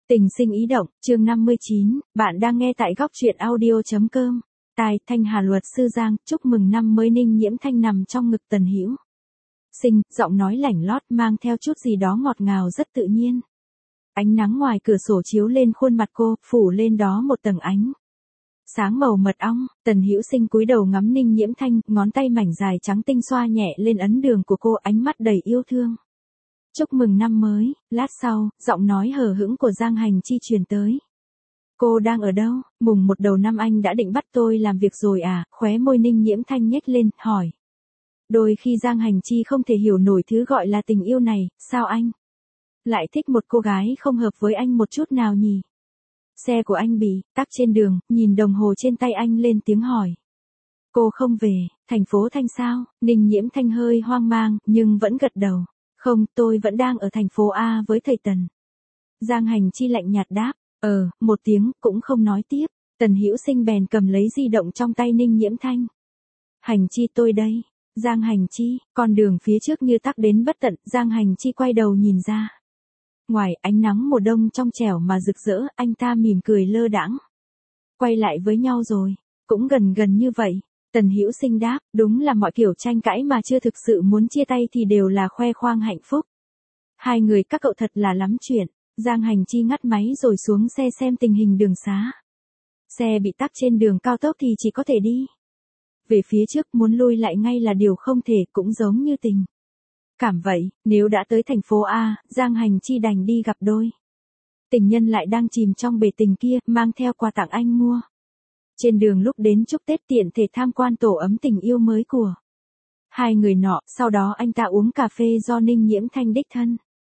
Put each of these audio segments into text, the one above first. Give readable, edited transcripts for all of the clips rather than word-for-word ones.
Tình sinh ý động, chương 59, bạn đang nghe tại góc truyện audio.com. Thanh Hà luật sư Giang, chúc mừng năm mới. Ninh Nhiễm Thanh nằm trong ngực Tần Hữu Sinh, giọng nói lảnh lót mang theo chút gì đó ngọt ngào rất tự nhiên. Ánh nắng ngoài cửa sổ chiếu lên khuôn mặt cô, phủ lên đó một tầng ánh sáng màu mật ong. Tần Hữu Sinh cúi đầu ngắm Ninh Nhiễm Thanh, ngón tay mảnh dài trắng tinh xoa nhẹ lên ấn đường của cô, ánh mắt đầy yêu thương. Chúc mừng năm mới. Lát sau, giọng nói hờ hững của Giang Hành Chi truyền tới. Cô đang ở đâu? Mùng 1 đầu năm anh đã định bắt tôi làm việc rồi à? Khóe môi Ninh Nhiễm Thanh nhếch lên, hỏi. Đôi khi Giang Hành Chi không thể hiểu nổi thứ gọi là tình yêu này, sao anh lại thích một cô gái không hợp với anh một chút nào nhỉ? Xe của anh bị tắc trên đường, nhìn đồng hồ trên tay anh lên tiếng hỏi. Cô không về, thành phố Thanh sao? Ninh Nhiễm Thanh hơi hoang mang, nhưng vẫn gật đầu. Không, tôi vẫn đang ở thành phố A với thầy Tần. Giang Hành Chi lạnh nhạt đáp. Một tiếng, cũng không nói tiếp. Tần Hữu Sinh bèn cầm lấy di động trong tay Ninh Nhiễm Thanh. Hành Chi tôi đây. Giang Hành Chi, con đường phía trước như tắc đến bất tận. Giang Hành Chi quay đầu nhìn ra. Ngoài ánh nắng mùa đông trong trẻo mà rực rỡ, anh ta mỉm cười lơ đãng. Quay lại với nhau rồi, cũng gần như vậy. Tần Hữu Sinh đáp, đúng là mọi kiểu tranh cãi mà chưa thực sự muốn chia tay thì đều là khoe khoang hạnh phúc. Hai người các cậu thật là lắm chuyện. Giang Hành Chi ngắt máy rồi xuống xe xem tình hình đường xá. Xe bị tắc trên đường cao tốc thì chỉ có thể đi về phía trước, muốn lui lại ngay là điều không thể, cũng giống như tình cảm vậy. Nếu đã tới thành phố A, Giang Hành Chi đành đi gặp đôi tình nhân lại đang chìm trong bể tình kia, mang theo quà tặng anh mua. Trên đường lúc đến chúc Tết tiện thể tham quan tổ ấm tình yêu mới của hai người nọ, sau đó anh ta uống cà phê do Ninh Nhiễm Thanh đích thân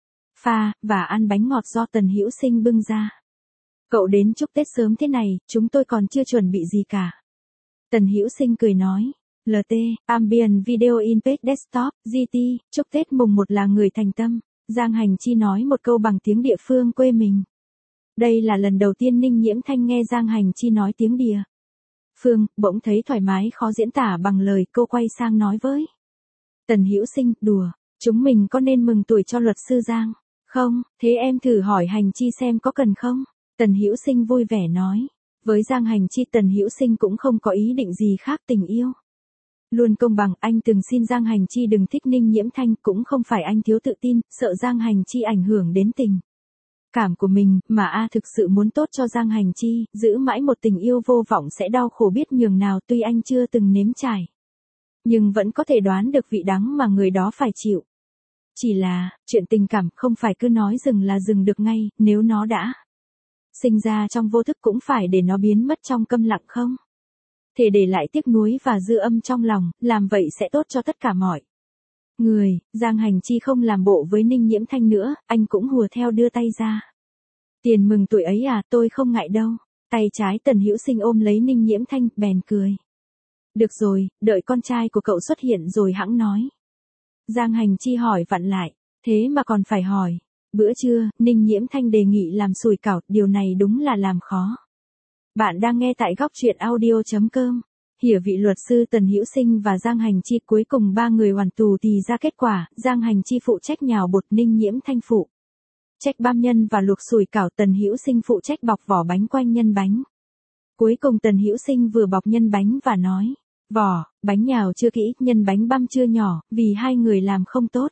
pha, và ăn bánh ngọt do Tần Hữu Sinh bưng ra. Cậu đến chúc Tết sớm thế này, chúng tôi còn chưa chuẩn bị gì cả. Tần Hữu Sinh cười nói. LT, Ambient Video in Page Desktop, GT, chúc Tết mùng 1 là người thành tâm. Giang Hành Chi nói một câu bằng tiếng địa phương quê mình. Đây là lần đầu tiên Ninh Nhiễm Thanh nghe Giang Hành Chi nói tiếng địa phương, bỗng thấy thoải mái khó diễn tả bằng lời. Cô quay sang nói với Tần Hữu Sinh, đùa, chúng mình có nên mừng tuổi cho luật sư Giang không? Thế em thử hỏi Hành Chi xem có cần không? Tần Hữu Sinh vui vẻ nói. Với Giang Hành Chi, Tần Hữu Sinh cũng không có ý định gì khác, tình yêu luôn công bằng. Anh từng xin Giang Hành Chi đừng thích Ninh Nhiễm Thanh, cũng không phải anh thiếu tự tin, sợ Giang Hành Chi ảnh hưởng đến tình cảm của mình, mà thực sự muốn tốt cho Giang Hành Chi. Giữ mãi một tình yêu vô vọng sẽ đau khổ biết nhường nào. Tuy anh chưa từng nếm trải, nhưng vẫn có thể đoán được vị đắng mà người đó phải chịu. Chỉ là, chuyện tình cảm không phải cứ nói dừng là dừng được ngay, nếu nó đã sinh ra trong vô thức cũng phải để nó biến mất trong câm lặng không thể để lại tiếc nuối và dư âm trong lòng, làm vậy sẽ tốt cho tất cả mọi người. Giang Hành Chi không làm bộ với Ninh Nhiễm Thanh nữa, anh cũng hùa theo đưa tay ra. Tiền mừng tuổi ấy à, tôi không ngại đâu. Tay trái Tần Hữu Sinh ôm lấy Ninh Nhiễm Thanh, bèn cười. Được rồi, đợi con trai của cậu xuất hiện rồi hẵng nói. Giang Hành Chi hỏi vặn lại, thế mà còn phải hỏi. Bữa trưa, Ninh Nhiễm Thanh đề nghị làm sủi cảo, điều này đúng là làm khó. Bạn đang nghe tại góc truyện audio.com. Hiểu vị luật sư Tần Hữu Sinh và Giang Hành Chi, cuối cùng ba người hoàn tù thì ra kết quả. Giang Hành Chi phụ trách nhào bột, Ninh Nhiễm Thanh phụ trách băm nhân và luộc sủi cảo, Tần Hữu Sinh phụ trách bọc vỏ bánh quanh nhân bánh. Cuối cùng Tần Hữu Sinh vừa bọc nhân bánh và nói, vỏ bánh nhào chưa kỹ, nhân bánh băm chưa nhỏ, vì hai người làm không tốt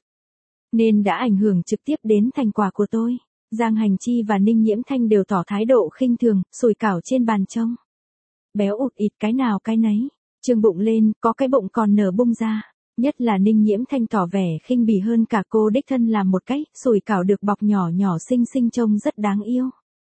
nên đã ảnh hưởng trực tiếp đến thành quả của tôi. Giang Hành Chi và Ninh Nhiễm Thanh đều tỏ thái độ khinh thường, sủi cảo trên bàn trông béo ụt ịt cái nào cái nấy, trương bụng lên, có cái bụng còn nở bung ra. Nhất là Ninh Nhiễm Thanh tỏ vẻ khinh bỉ hơn cả, cô đích thân làm một cái sủi cảo được bọc nhỏ nhỏ xinh xinh trông rất đáng yêu.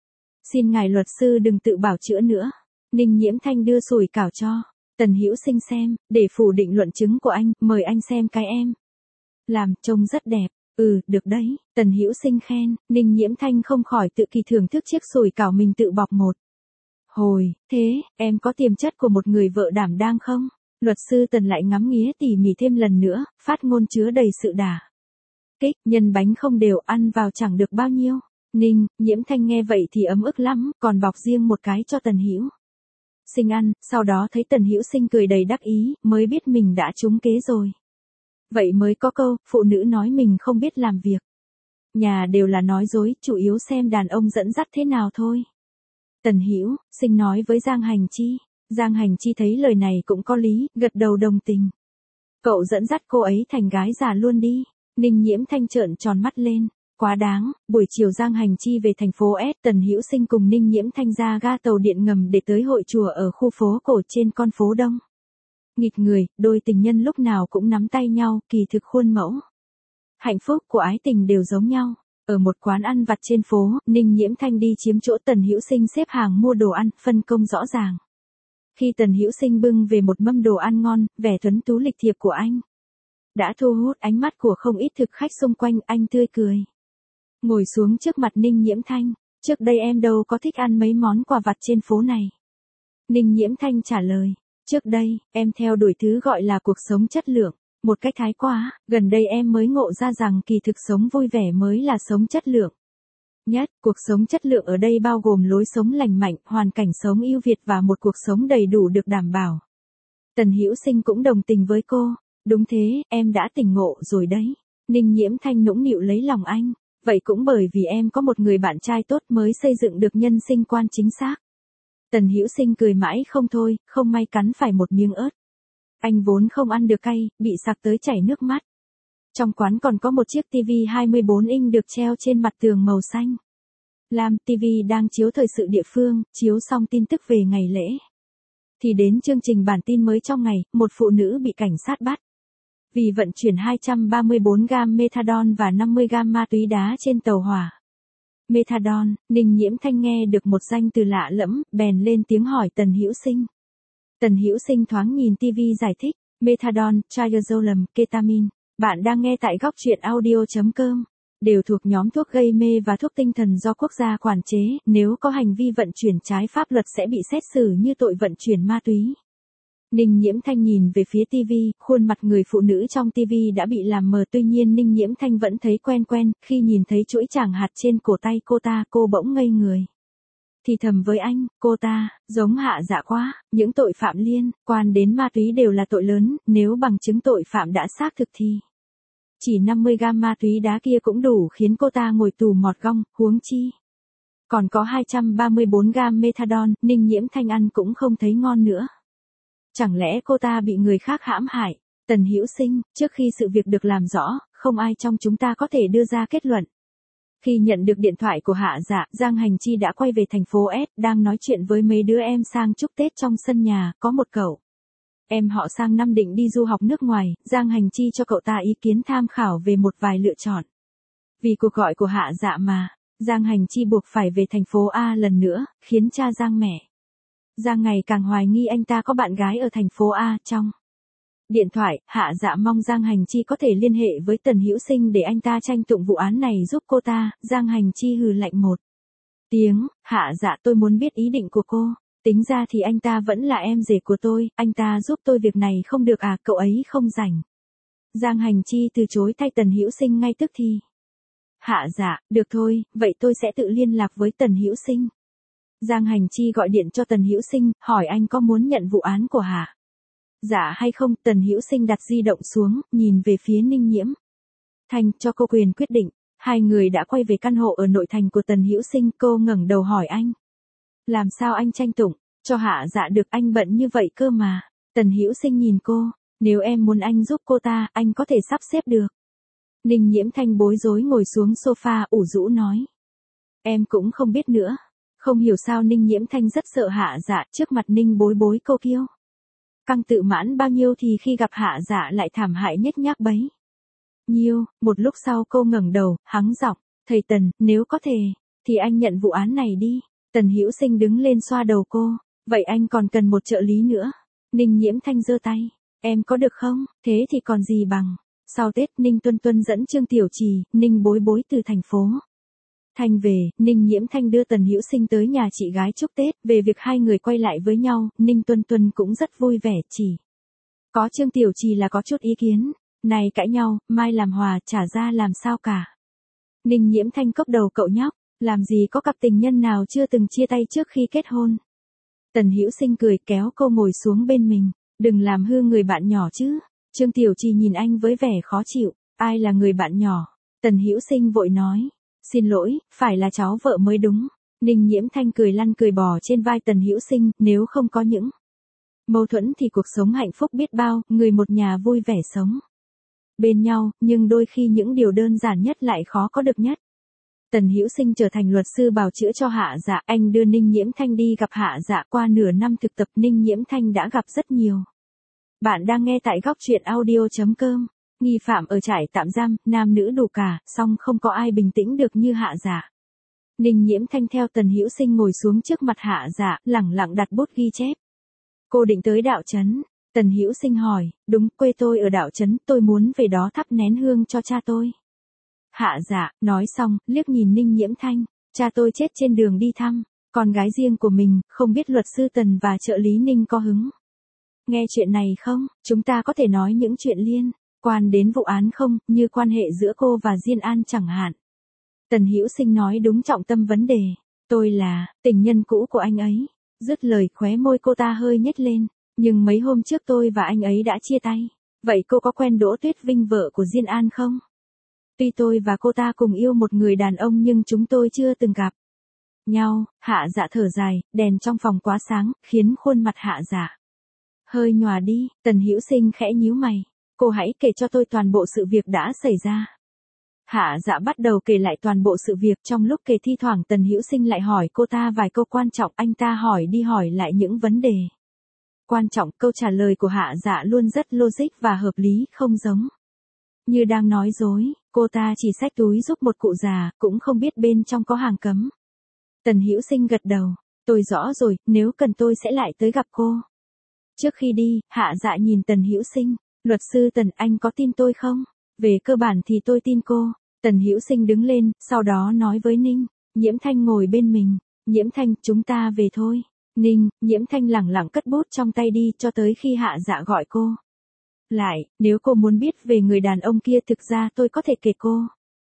Xin ngài luật sư đừng tự bảo chữa nữa. Ninh Nhiễm Thanh đưa sủi cảo cho Tần Hữu Sinh xem, để phủ định luận chứng của anh, mời anh xem cái em làm, trông rất đẹp. Được đấy, Tần Hữu Sinh khen. Ninh Nhiễm Thanh không khỏi tự kỳ thưởng thức chiếc sủi cảo mình tự bọc một hồi. Thế, em có tiềm chất của một người vợ đảm đang không? Luật sư Tần lại ngắm nghía tỉ mỉ thêm lần nữa, phát ngôn chứa đầy sự đả kích. Nhân bánh không đều, ăn vào chẳng được bao nhiêu. Ninh Nhiễm Thanh nghe vậy thì ấm ức lắm, còn bọc riêng một cái cho Tần Hữu Sinh ăn. Sau đó thấy Tần Hữu Sinh cười đầy đắc ý, mới biết mình đã trúng kế rồi. Vậy mới có câu, phụ nữ nói mình không biết làm việc Nhà đều là nói dối, chủ yếu xem đàn ông dẫn dắt thế nào thôi. Tần Hữu Sinh nói với Giang Hành Chi. Giang Hành Chi thấy lời này cũng có lý, gật đầu đồng tình. Cậu dẫn dắt cô ấy thành gái già luôn đi. Ninh Nhiễm Thanh trợn tròn mắt lên. Quá đáng. Buổi chiều Giang Hành Chi về thành phố S, Tần Hữu Sinh cùng Ninh Nhiễm Thanh ra ga tàu điện ngầm để tới hội chùa ở khu phố cổ trên con phố Đông. Nghịch người, đôi tình nhân lúc nào cũng nắm tay nhau, kỳ thực khuôn mẫu. Hạnh phúc của ái tình đều giống nhau. Ở một quán ăn vặt trên phố, Ninh Nhiễm Thanh đi chiếm chỗ Tần Hữu Sinh xếp hàng mua đồ ăn, phân công rõ ràng. Khi Tần Hữu Sinh bưng về một mâm đồ ăn ngon, vẻ tuấn tú lịch thiệp của anh đã thu hút ánh mắt của không ít thực khách xung quanh, anh tươi cười. Ngồi xuống trước mặt Ninh Nhiễm Thanh, trước đây em đâu có thích ăn mấy món quà vặt trên phố này. Ninh Nhiễm Thanh trả lời, trước đây, em theo đuổi thứ gọi là cuộc sống chất lượng, một cách thái quá, gần đây em mới ngộ ra rằng kỳ thực sống vui vẻ mới là sống chất lượng. Nhất, cuộc sống chất lượng ở đây bao gồm lối sống lành mạnh, hoàn cảnh sống ưu việt và một cuộc sống đầy đủ được đảm bảo. Tần Hữu Sinh cũng đồng tình với cô, đúng thế, em đã tỉnh ngộ rồi đấy. Ninh Nhiễm Thanh nũng nịu lấy lòng anh, vậy cũng bởi vì em có một người bạn trai tốt mới xây dựng được nhân sinh quan chính xác. Tần Hữu Sinh cười mãi không thôi, không may cắn phải một miếng ớt. Anh vốn không ăn được cay, bị sặc tới chảy nước mắt. Trong quán còn có một chiếc TV 24 inch được treo trên mặt tường màu xanh lam. TV đang chiếu thời sự địa phương, chiếu xong tin tức về ngày lễ. Thì đến chương trình bản tin mới trong ngày, một phụ nữ bị cảnh sát bắt. Vì vận chuyển 234 gam methadone và 50 gam ma túy đá trên tàu hỏa. Methadone, Ninh Nhiễm Thanh nghe được một danh từ lạ lẫm, bèn lên tiếng hỏi Tần Hữu Sinh. Tần Hữu Sinh thoáng nhìn TV giải thích, methadone, triazolam, ketamine. Bạn đang nghe tại góc truyện audio.com. Đều thuộc nhóm thuốc gây mê và thuốc tinh thần do quốc gia quản chế, nếu có hành vi vận chuyển trái pháp luật sẽ bị xét xử như tội vận chuyển ma túy. Ninh Nhiễm Thanh nhìn về phía TV, khuôn mặt người phụ nữ trong TV đã bị làm mờ, tuy nhiên Ninh Nhiễm Thanh vẫn thấy quen quen, khi nhìn thấy chuỗi tràng hạt trên cổ tay cô ta, cô bỗng ngây người. Thì thầm với anh, cô ta, giống Hạ Dạ quá, những tội phạm liên quan đến ma túy đều là tội lớn, nếu bằng chứng tội phạm đã xác thực thì chỉ 50 gam ma túy đá kia cũng đủ khiến cô ta ngồi tù mọt gong, huống chi còn có 234 gam methadone, Ninh Nhiễm Thanh ăn cũng không thấy ngon nữa. Chẳng lẽ cô ta bị người khác hãm hại? Tần Hữu Sinh, trước khi sự việc được làm rõ, không ai trong chúng ta có thể đưa ra kết luận. Khi nhận được điện thoại của Hạ Dạ, Giang Hành Chi đã quay về thành phố S, đang nói chuyện với mấy đứa em sang chúc Tết trong sân nhà, có một cậu em họ sang năm định đi du học nước ngoài, Giang Hành Chi cho cậu ta ý kiến tham khảo về một vài lựa chọn. Vì cuộc gọi của Hạ Dạ mà, Giang Hành Chi buộc phải về thành phố A lần nữa, khiến cha Giang mẹ Giang ngày càng hoài nghi anh ta có bạn gái ở thành phố A. Trong điện thoại, Hạ Dạ mong Giang Hành Chi có thể liên hệ với Tần Hữu Sinh để anh ta tranh tụng vụ án này giúp cô ta. Giang Hành Chi hừ lạnh một tiếng, Hạ Dạ tôi muốn biết ý định của cô. Tính ra thì anh ta vẫn là em rể của tôi, anh ta giúp tôi việc này không được à, cậu ấy không rảnh. Giang Hành Chi từ chối thay Tần Hữu Sinh ngay tức thì. Hạ Dạ, được thôi, vậy tôi sẽ tự liên lạc với Tần Hữu Sinh. Giang Hành Chi gọi điện cho Tần Hữu Sinh, hỏi anh có muốn nhận vụ án của Hạ Dạ hay không. Tần Hữu Sinh đặt di động xuống, nhìn về phía Ninh Nhiễm Thanh, cho cô quyền quyết định. Hai người đã quay về căn hộ ở nội thành của Tần Hữu Sinh, cô ngẩng đầu hỏi anh. Làm sao anh tranh tụng cho Hạ Dạ được, anh bận như vậy cơ mà. Tần Hữu Sinh nhìn cô, nếu em muốn anh giúp cô ta, anh có thể sắp xếp được. Ninh Nhiễm Thanh bối rối ngồi xuống sofa, ủ rũ nói. Em cũng không biết nữa. Không hiểu sao Ninh Nhiễm Thanh rất sợ Hạ Dạ, trước mặt Ninh bối bối cô kiêu căng tự mãn bao nhiêu thì khi gặp Hạ Dạ lại thảm hại nhếch nhác bấy nhiêu. Một lúc sau cô ngẩng đầu, hắng giọng, thầy Tần, nếu có thể, thì anh nhận vụ án này đi. Tần Hữu Sinh đứng lên xoa đầu cô, vậy anh còn cần một trợ lý nữa. Ninh Nhiễm Thanh giơ tay, em có được không, thế thì còn gì bằng. Sau Tết, Ninh Tuân Tuân dẫn Trương Tiểu Trì, Ninh Bối Bối từ thành phố Thanh về, Ninh Nhiễm Thanh đưa Tần Hữu Sinh tới nhà chị gái chúc Tết. Về việc hai người quay lại với nhau, Ninh Tuân Tuân cũng rất vui vẻ, chỉ có Trương Tiểu Trì là có chút ý kiến. Này cãi nhau, mai làm hòa, chả ra làm sao cả. Ninh Nhiễm Thanh cốc đầu cậu nhóc, làm gì có cặp tình nhân nào chưa từng chia tay trước khi kết hôn. Tần Hữu Sinh cười kéo cô ngồi xuống bên mình, đừng làm hư người bạn nhỏ chứ. Trương Tiểu Trì nhìn anh với vẻ khó chịu, ai là người bạn nhỏ. Tần Hữu Sinh vội nói, xin lỗi, phải là cháu vợ mới đúng. Ninh Nhiễm Thanh cười lăn cười bò trên vai Tần Hữu Sinh, nếu không có những mâu thuẫn thì cuộc sống hạnh phúc biết bao, người một nhà vui vẻ sống bên nhau, nhưng đôi khi những điều đơn giản nhất lại khó có được nhất. Tần Hữu Sinh trở thành luật sư bào chữa cho Hạ Dạ, anh đưa Ninh Nhiễm Thanh đi gặp Hạ Dạ. Qua nửa năm thực tập, Ninh Nhiễm Thanh đã gặp rất nhiều. Bạn đang nghe tại góc truyện audio.com. Nghi phạm ở trại tạm giam, nam nữ đủ cả, song không có ai bình tĩnh được như Hạ Dạ. Ninh Nhiễm Thanh theo Tần Hữu Sinh ngồi xuống trước mặt Hạ Dạ, lẳng lặng đặt bút ghi chép. Cô định tới Đạo Trấn. Tần Hữu Sinh hỏi, đúng, quê tôi ở Đạo Trấn, tôi muốn về đó thắp nén hương cho cha tôi. Hạ Dạ, nói xong, liếc nhìn Ninh Nhiễm Thanh, cha tôi chết trên đường đi thăm, con gái riêng của mình, không biết luật sư Tần và trợ lý Ninh có hứng nghe chuyện này không, chúng ta có thể nói những chuyện liên quan đến vụ án không, như quan hệ giữa cô và Diên An chẳng hạn. Tần Hữu Sinh nói đúng trọng tâm vấn đề, tôi là tình nhân cũ của anh ấy. Dứt lời khóe môi cô ta hơi nhếch lên, nhưng mấy hôm trước tôi và anh ấy đã chia tay. Vậy cô có quen Đỗ Tuyết Vinh vợ của Diên An không? Tuy tôi và cô ta cùng yêu một người đàn ông nhưng chúng tôi chưa từng gặp nhau. Hạ Dạ thở dài, đèn trong phòng quá sáng, khiến khuôn mặt Hạ Dạ hơi nhòa đi. Tần Hữu Sinh khẽ nhíu mày, cô hãy kể cho tôi toàn bộ sự việc đã xảy ra. Hạ Dạ bắt đầu kể lại toàn bộ sự việc, trong lúc kể thi thoảng Tần Hữu Sinh lại hỏi cô ta vài câu quan trọng, anh ta hỏi đi hỏi lại những vấn đề quan trọng, câu trả lời của Hạ Dạ luôn rất logic và hợp lý, không giống như đang nói dối. Cô ta chỉ xách túi giúp một cụ già, cũng không biết bên trong có hàng cấm. Tần Hữu Sinh gật đầu, tôi rõ rồi, nếu cần tôi sẽ lại tới gặp cô. Trước khi đi, Hạ Dạ nhìn Tần Hữu Sinh, luật sư Tần, anh có tin tôi không? Về cơ bản thì tôi tin cô. Tần Hữu Sinh đứng lên, sau đó nói với Ninh Nhiễm Thanh ngồi bên mình, Nhiễm Thanh, chúng ta về thôi. Nhiễm Thanh lẳng lặng cất bút trong tay đi cho tới khi Hạ Dạ gọi cô lại, nếu cô muốn biết về người đàn ông kia thực ra tôi có thể kể cô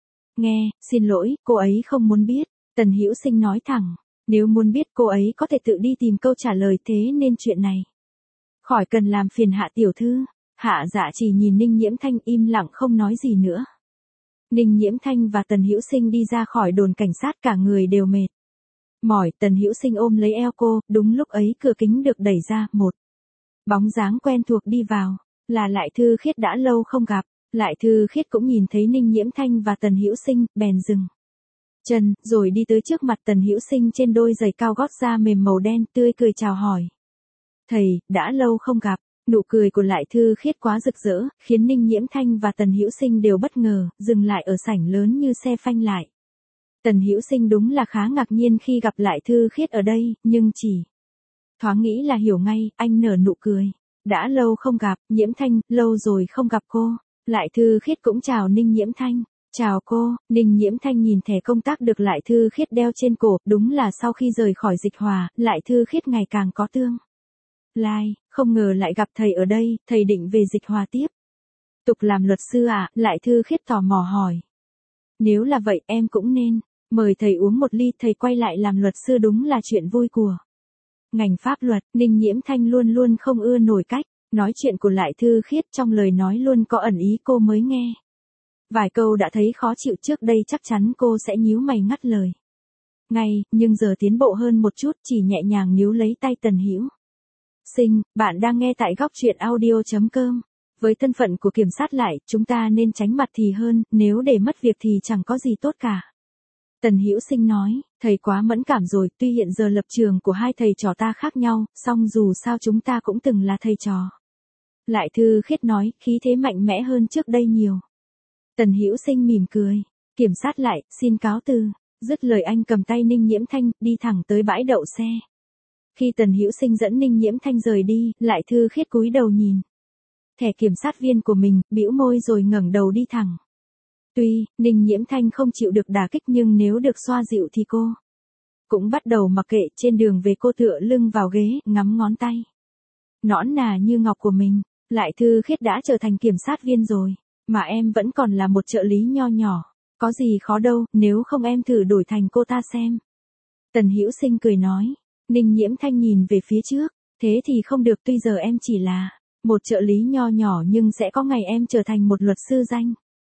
nghe, xin lỗi, cô ấy không muốn biết. Tần Hữu Sinh nói thẳng, nếu muốn biết cô ấy có thể tự đi tìm câu trả lời, thế nên chuyện này khỏi cần làm phiền Hạ tiểu thư. Hạ Dạ chỉ nhìn Ninh Nhiễm Thanh im lặng không nói gì nữa. Ninh Nhiễm Thanh và Tần Hữu Sinh đi ra khỏi đồn cảnh sát, cả người đều mệt mỏi. Tần Hữu Sinh ôm lấy eo cô, đúng lúc ấy cửa kính được đẩy ra, một bóng dáng quen thuộc đi vào, là Lại Thư Khiết đã lâu không gặp. Lại Thư Khiết cũng nhìn thấy Ninh Nhiễm Thanh và Tần Hữu Sinh, bèn dừng chân, rồi đi tới trước mặt Tần Hữu Sinh trên đôi giày cao gót da mềm màu đen, tươi cười chào hỏi. Thầy, đã lâu không gặp. Nụ cười của Lại Thư Khiết quá rực rỡ, khiến Ninh Nhiễm Thanh và Tần Hữu Sinh đều bất ngờ, dừng lại ở sảnh lớn như xe phanh lại. Tần Hữu Sinh đúng là khá ngạc nhiên khi gặp Lại Thư Khiết ở đây, nhưng chỉ thoáng nghĩ là hiểu ngay, anh nở nụ cười. Đã lâu không gặp, Nhiễm Thanh, lâu rồi không gặp cô. Lại Thư Khiết cũng chào Ninh Nhiễm Thanh. Chào cô. Ninh Nhiễm Thanh nhìn thẻ công tác được Lại Thư Khiết đeo trên cổ, đúng là sau khi rời khỏi Dịch Hòa, Lại Thư Khiết ngày càng có tương lai, không ngờ lại gặp thầy ở đây, thầy định về Dịch Hòa tiếp tục làm luật sư à? Lại Thư Khiết tò mò hỏi. Nếu là vậy em cũng nên mời thầy uống một ly. Thầy quay lại làm luật sư đúng là chuyện vui của ngành pháp luật. Ninh Nhiễm Thanh luôn luôn không ưa nổi cách nói chuyện của Lại Thư Khiết, trong lời nói luôn có ẩn ý cô mới nghe vài câu đã thấy khó chịu, trước đây chắc chắn cô sẽ nhíu mày ngắt lời ngay, nhưng giờ tiến bộ hơn một chút, chỉ nhẹ nhàng níu lấy tay Tần Hữu Sinh. Bạn đang nghe tại góc truyện audio.com. Với thân phận của kiểm sát lại, chúng ta nên tránh mặt thì hơn, nếu để mất việc thì chẳng có gì tốt cả. Tần Hữu Sinh nói, thầy quá mẫn cảm rồi, tuy hiện giờ lập trường của hai thầy trò ta khác nhau, song dù sao chúng ta cũng từng là thầy trò. Lại Thư Khiết nói, khí thế mạnh mẽ hơn trước đây nhiều. Tần Hữu Sinh mỉm cười, kiểm sát lại, xin cáo từ. Dứt lời anh cầm tay Ninh Nhiễm Thanh, đi thẳng tới bãi đậu xe. Khi Tần Hữu Sinh dẫn Ninh Nhiễm Thanh rời đi, Lại Thư Khiết cúi đầu nhìn thẻ kiểm sát viên của mình, bĩu môi rồi ngẩng đầu đi thẳng. Tuy Ninh Nhiễm Thanh không chịu được đả kích, nhưng nếu được xoa dịu thì cô cũng bắt đầu mặc kệ. Trên đường về cô tựa lưng vào ghế, ngắm ngón tay nõn nà như ngọc của mình. Lại Thư Khiết đã trở thành kiểm sát viên rồi, mà em vẫn còn là một trợ lý nho nhỏ. Có gì khó đâu, nếu không em thử đổi thành cô ta xem. Tần Hữu Sinh cười nói. Ninh Nhiễm Thanh nhìn về phía trước, thế thì không được, tuy giờ em chỉ là một trợ lý nho nhỏ nhưng sẽ có ngày em trở thành một luật sư danh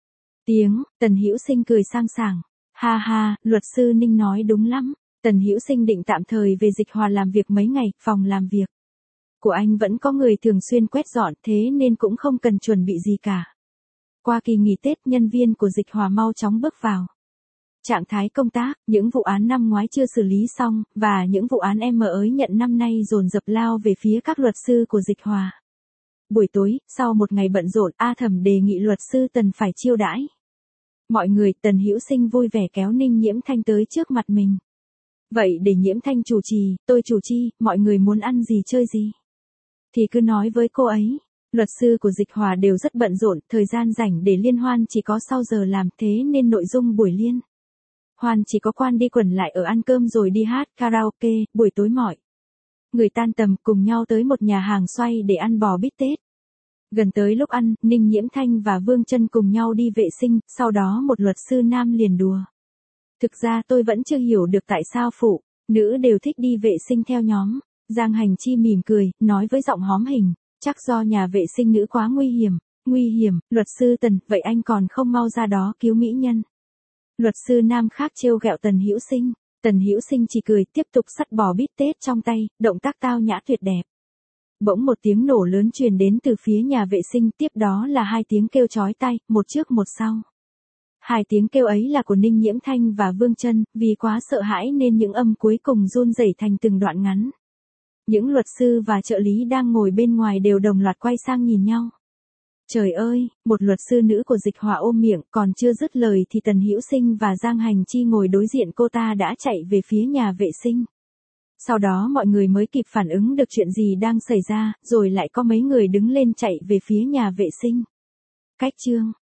Tiếng, Tần Hữu Sinh cười sang sảng. Ha ha, luật sư Ninh nói đúng lắm. Tần Hữu Sinh định tạm thời về Dịch Hòa làm việc mấy ngày, phòng làm việc của anh vẫn có người thường xuyên quét dọn, thế nên cũng không cần chuẩn bị gì cả. Qua kỳ nghỉ Tết, nhân viên của Dịch Hòa mau chóng bước vào trạng thái công tác, những vụ án năm ngoái chưa xử lý xong, và những vụ án em mới nhận năm nay dồn dập lao về phía các luật sư của Dịch Hòa. Buổi tối, sau một ngày bận rộn, A Thẩm đề nghị luật sư Tần phải chiêu đãi mọi người. Tần Hữu Sinh vui vẻ kéo Ninh Nhiễm Thanh tới trước mặt mình. Vậy để Nhiễm Thanh chủ trì, tôi chủ chi, mọi người muốn ăn gì chơi gì thì cứ nói với cô ấy. Luật sư của Dịch Hòa đều rất bận rộn, thời gian rảnh để liên hoan chỉ có sau giờ làm, thế nên nội dung buổi liên hoan chỉ có quanh đi quẩn lại ở ăn cơm rồi đi hát karaoke. Buổi tối mọi người tan tầm cùng nhau tới một nhà hàng xoay để ăn bò bít tết. Gần tới lúc ăn, Ninh Nhiễm Thanh và Vương Chân cùng nhau đi vệ sinh, sau đó một luật sư nam liền đùa. Thực ra tôi vẫn chưa hiểu được tại sao phụ nữ đều thích đi vệ sinh theo nhóm. Giang Hành Chi mỉm cười, nói với giọng hóm hình, chắc do nhà vệ sinh nữ quá nguy hiểm. Nguy hiểm, luật sư Tần, vậy anh còn không mau ra đó cứu mỹ nhân. Luật sư nam khác trêu ghẹo Tần Hữu Sinh. Tần Hữu Sinh chỉ cười, tiếp tục xắt bò bít tết trong tay, động tác tao nhã tuyệt đẹp. Bỗng một tiếng nổ lớn truyền đến từ phía nhà vệ sinh, tiếp đó là hai tiếng kêu chói tai, một trước một sau. Hai tiếng kêu ấy là của Ninh Nhiễm Thanh và Vương Chân, vì quá sợ hãi nên những âm cuối cùng run rẩy thành từng đoạn ngắn. Những luật sư và trợ lý đang ngồi bên ngoài đều đồng loạt quay sang nhìn nhau. Trời ơi, một luật sư nữ của Dịch Hòa ôm miệng, còn chưa dứt lời thì Tần Hữu Sinh và Giang Hành Chi ngồi đối diện cô ta đã chạy về phía nhà vệ sinh. Sau đó mọi người mới kịp phản ứng được chuyện gì đang xảy ra, rồi lại có mấy người đứng lên chạy về phía nhà vệ sinh. Cách chương